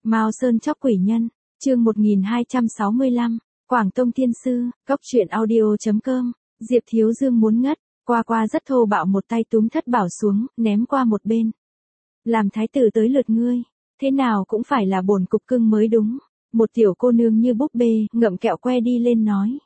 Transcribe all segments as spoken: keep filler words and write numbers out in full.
Mao Sơn chóc quỷ nhân, chương một nghìn hai trăm sáu mươi lăm, Quảng Tông Tiên Sư, Cốc truyện audio chấm com, Diệp Thiếu Dương muốn ngất, qua qua rất thô bạo một tay túm Thất Bảo xuống, ném qua một bên. Làm thái tử tới lượt ngươi, thế nào cũng phải là bổn cục cưng mới đúng. Một tiểu cô nương như búp bê, ngậm kẹo que đi lên nói.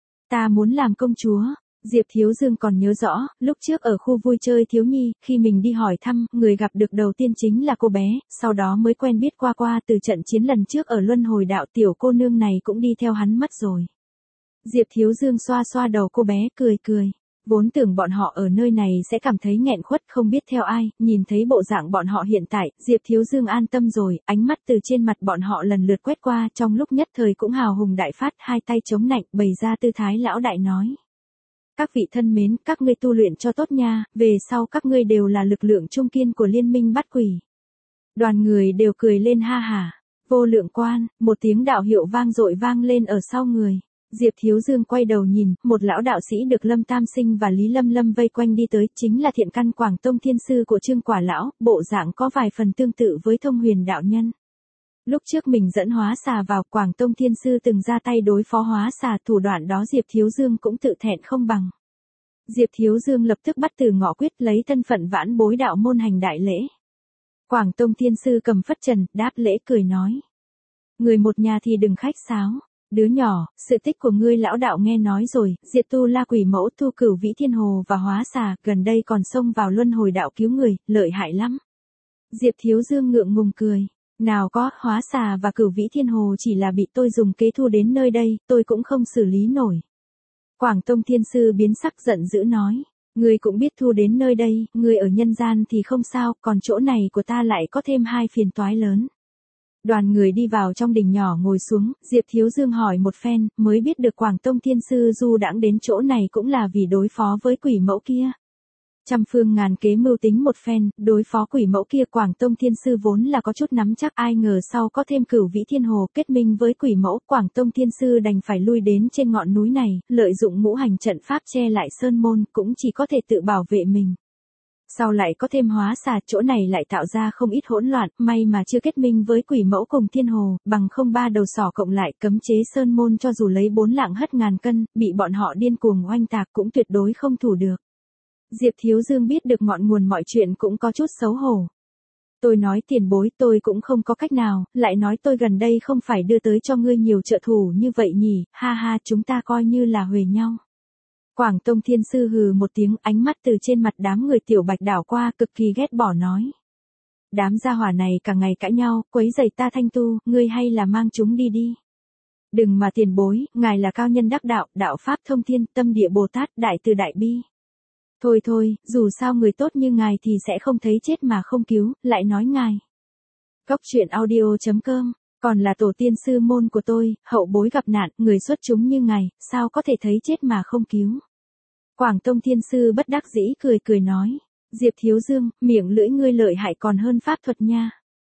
Ta muốn làm công chúa. Diệp Thiếu Dương còn nhớ rõ, lúc trước ở khu vui chơi thiếu nhi, khi mình đi hỏi thăm, người gặp được đầu tiên chính là cô bé, sau đó mới quen biết qua qua từ trận chiến lần trước ở luân hồi đạo, tiểu cô nương này cũng đi theo hắn mất rồi. Diệp Thiếu Dương xoa xoa đầu cô bé, cười cười. Vốn tưởng bọn họ ở nơi này sẽ cảm thấy nghẹn khuất không biết theo ai, nhìn thấy bộ dạng bọn họ hiện tại, Diệp Thiếu Dương an tâm rồi, ánh mắt từ trên mặt bọn họ lần lượt quét qua, trong lúc nhất thời cũng hào hùng đại phát, hai tay chống nạnh, bày ra tư thái lão đại nói. Các vị thân mến, các ngươi tu luyện cho tốt nha, về sau các ngươi đều là lực lượng trung kiên của liên minh bắt quỷ. Đoàn người đều cười lên ha hả. Vô lượng quan, một tiếng đạo hiệu vang dội vang lên ở sau người. Diệp Thiếu Dương quay đầu nhìn, một lão đạo sĩ được Lâm Tam Sinh và Lý Lâm Lâm vây quanh đi tới, chính là Thiện Căn Quảng Tông Thiên Sư của Trương Quả Lão, bộ dạng có vài phần tương tự với Thông Huyền đạo nhân. Lúc trước mình dẫn hóa xà vào, Quảng Tông Thiên Sư từng ra tay đối phó hóa xà, thủ đoạn đó Diệp Thiếu Dương cũng tự thẹn không bằng. Diệp Thiếu Dương lập tức bắt từ ngọ quyết, lấy thân phận vãn bối đạo môn hành đại lễ. Quảng Tông Thiên Sư cầm phất trần, đáp lễ cười nói. Người một nhà thì đừng khách sáo. Đứa nhỏ, sự tích của ngươi lão đạo nghe nói rồi, diệt tu la quỷ mẫu, tu cửu vĩ thiên hồ và hóa xà, gần đây còn xông vào luân hồi đạo cứu người, lợi hại lắm. Diệp Thiếu Dương ngượng ngùng cười. Nào có, hóa xà và cửu vĩ thiên hồ chỉ là bị tôi dùng kế thu đến nơi đây, tôi cũng không xử lý nổi. Quảng Tông Thiên Sư biến sắc giận dữ nói. Ngươi cũng biết thu đến nơi đây, ngươi ở nhân gian thì không sao, còn chỗ này của ta lại có thêm hai phiền toái lớn. Đoàn người đi vào trong đình nhỏ ngồi xuống, Diệp Thiếu Dương hỏi một phen, mới biết được Quảng Tông Thiên Sư du đãng đến chỗ này cũng là vì đối phó với quỷ mẫu kia. Trăm phương ngàn kế mưu tính một phen, đối phó quỷ mẫu kia Quảng Tông Thiên Sư vốn là có chút nắm chắc, ai ngờ sau có thêm cửu vĩ thiên hồ kết minh với quỷ mẫu, Quảng Tông Thiên Sư đành phải lui đến trên ngọn núi này, lợi dụng ngũ hành trận pháp che lại sơn môn, cũng chỉ có thể tự bảo vệ mình. Sau lại có thêm hóa xà, chỗ này lại tạo ra không ít hỗn loạn, may mà chưa kết minh với quỷ mẫu cùng thiên hồ, bằng không ba đầu sỏ cộng lại, cấm chế sơn môn cho dù lấy bốn lạng hất ngàn cân, bị bọn họ điên cuồng oanh tạc cũng tuyệt đối không thủ được. Diệp Thiếu Dương biết được ngọn nguồn mọi chuyện cũng có chút xấu hổ. Tôi nói tiền bối, tôi cũng không có cách nào, lại nói tôi gần đây không phải đưa tới cho ngươi nhiều trợ thủ như vậy nhỉ, ha ha, chúng ta coi như là huề nhau. Quảng Tông Thiên Sư hừ một tiếng, ánh mắt từ trên mặt đám người tiểu bạch đảo qua, cực kỳ ghét bỏ nói. Đám gia hỏa này cả ngày cãi nhau, quấy rầy ta thanh tu, ngươi hay là mang chúng đi đi. Đừng mà tiền bối, ngài là cao nhân đắc đạo, đạo pháp thông thiên, tâm địa Bồ Tát, đại từ đại bi. Thôi thôi, dù sao người tốt như ngài thì sẽ không thấy chết mà không cứu, lại nói ngài. Cốc truyện audio chấm com, còn là tổ tiên sư môn của tôi, hậu bối gặp nạn, người xuất chúng như ngài, sao có thể thấy chết mà không cứu. Quảng Tông Thiên Sư bất đắc dĩ cười cười nói. Diệp Thiếu Dương, miệng lưỡi ngươi lợi hại còn hơn pháp thuật nha.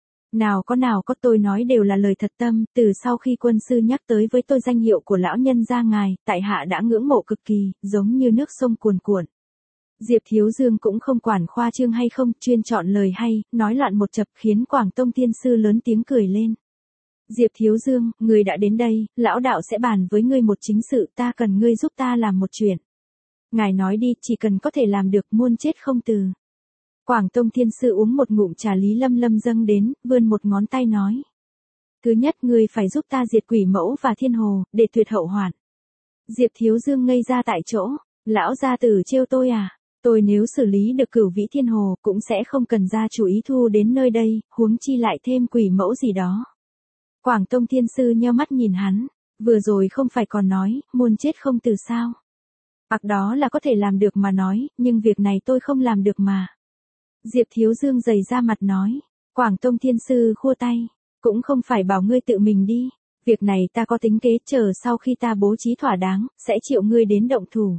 Nào có nào có, tôi nói đều là lời thật tâm, từ sau khi quân sư nhắc tới với tôi danh hiệu của lão nhân gia ngài, tại hạ đã ngưỡng mộ cực kỳ, giống như nước sông cuồn cuộn. Diệp Thiếu Dương cũng không quản khoa trương hay không, chuyên chọn lời hay, nói loạn một chập khiến Quảng Tông Thiên Sư lớn tiếng cười lên. Diệp Thiếu Dương, người đã đến đây, lão đạo sẽ bàn với ngươi một chính sự, ta cần ngươi giúp ta làm một chuyện. Ngài nói đi, chỉ cần có thể làm được, muôn chết không từ. Quảng Tông Thiên Sư uống một ngụm trà, Lý Lâm Lâm dâng đến, vươn một ngón tay nói. Thứ nhất, ngươi phải giúp ta diệt quỷ mẫu và thiên hồ, để tuyệt hậu hoạn. Diệp Thiếu Dương ngây ra tại chỗ, lão gia tử trêu tôi à? Tôi nếu xử lý được cửu vĩ thiên hồ, cũng sẽ không cần ra chủ ý thu đến nơi đây, huống chi lại thêm quỷ mẫu gì đó. Quảng Tông Thiên Sư nheo mắt nhìn hắn, vừa rồi không phải còn nói, muôn chết không từ sao. Bạc đó là có thể làm được mà nói, nhưng việc này tôi không làm được mà. Diệp Thiếu Dương dày ra mặt nói. Quảng Tông Thiên Sư khua tay. Cũng không phải bảo ngươi tự mình đi. Việc này ta có tính kế, chờ sau khi ta bố trí thỏa đáng, sẽ triệu ngươi đến động thủ.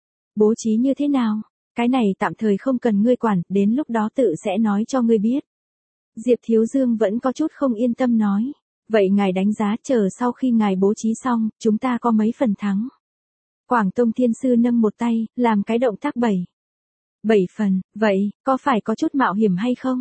Bố trí như thế nào? Cái này tạm thời không cần ngươi quản, đến lúc đó tự sẽ nói cho ngươi biết. Diệp Thiếu Dương vẫn có chút không yên tâm nói. Vậy ngài đánh giá chờ sau khi ngài bố trí xong, chúng ta có mấy phần thắng? Quảng Tông Thiên Sư nâng một tay, làm cái động tác bảy. Bảy phần, vậy, có phải có chút mạo hiểm hay không?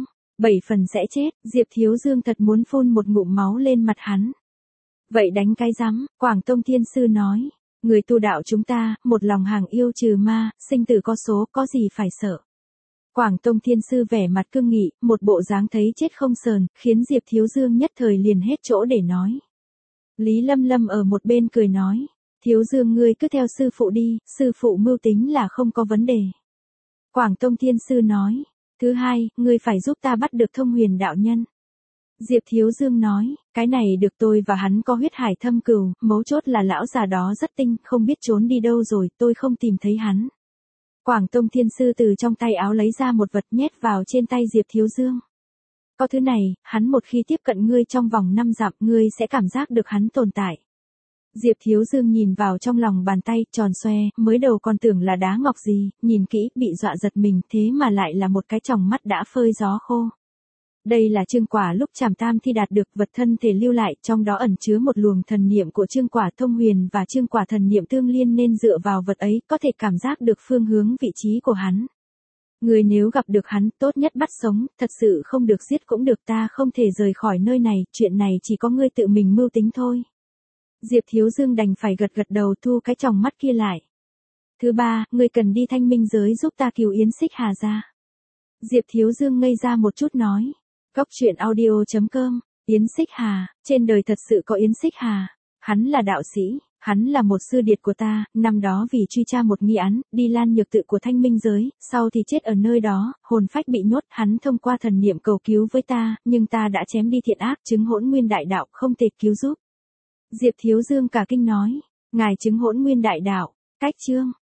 Bảy phần sẽ chết, Diệp Thiếu Dương thật muốn phun một ngụm máu lên mặt hắn. Vậy đánh cái rắm, Quảng Tông Thiên Sư nói. Người tu đạo chúng ta, một lòng hàng yêu trừ ma, sinh tử có số, có gì phải sợ. Quảng Tông Thiên Sư vẻ mặt cương nghị, một bộ dáng thấy chết không sờn, khiến Diệp Thiếu Dương nhất thời liền hết chỗ để nói. Lý Lâm Lâm ở một bên cười nói. Thiếu Dương ngươi cứ theo sư phụ đi, sư phụ mưu tính là không có vấn đề. Quảng Tông Thiên Sư nói. Thứ hai, ngươi phải giúp ta bắt được Thông Huyền đạo nhân. Diệp Thiếu Dương nói, cái này được, tôi và hắn có huyết hải thâm cừu, mấu chốt là lão già đó rất tinh, không biết trốn đi đâu rồi, tôi không tìm thấy hắn. Quảng Tông Thiên Sư từ trong tay áo lấy ra một vật nhét vào trên tay Diệp Thiếu Dương. Có thứ này, hắn một khi tiếp cận ngươi trong vòng năm dặm, ngươi sẽ cảm giác được hắn tồn tại. Diệp Thiếu Dương nhìn vào trong lòng bàn tay, tròn xoe, mới đầu còn tưởng là đá ngọc gì, nhìn kỹ, bị dọa giật mình, thế mà lại là một cái tròng mắt đã phơi gió khô. Đây là chương quả lúc Trảm Tam Thi đạt được vật thân thể lưu lại, trong đó ẩn chứa một luồng thần niệm của chương quả Thông Huyền và chương quả thần niệm tương liên, nên dựa vào vật ấy, có thể cảm giác được phương hướng vị trí của hắn. Người nếu gặp được hắn, tốt nhất bắt sống, thật sự không được giết cũng được, ta không thể rời khỏi nơi này, chuyện này chỉ có ngươi tự mình mưu tính thôi. Diệp Thiếu Dương đành phải gật gật đầu, thu cái tròng mắt kia lại. Thứ ba, ngươi cần đi Thanh Minh giới giúp ta cứu Yến Xích Hà ra. Diệp Thiếu Dương ngây ra một chút nói. Góc truyện audio chấm com, Yến Xích Hà, trên đời thật sự có Yến Xích Hà. Hắn là đạo sĩ, hắn là một sư điệt của ta, năm đó vì truy tra một nghi án, đi lan nhược tự của Thanh Minh giới, sau thì chết ở nơi đó, hồn phách bị nhốt, hắn thông qua thần niệm cầu cứu với ta, nhưng ta đã chém đi thiện ác, chứng hỗn nguyên đại đạo, không thể cứu giúp. Diệp Thiếu Dương cả kinh nói, ngài chứng hỗn nguyên đại đạo, cách chương.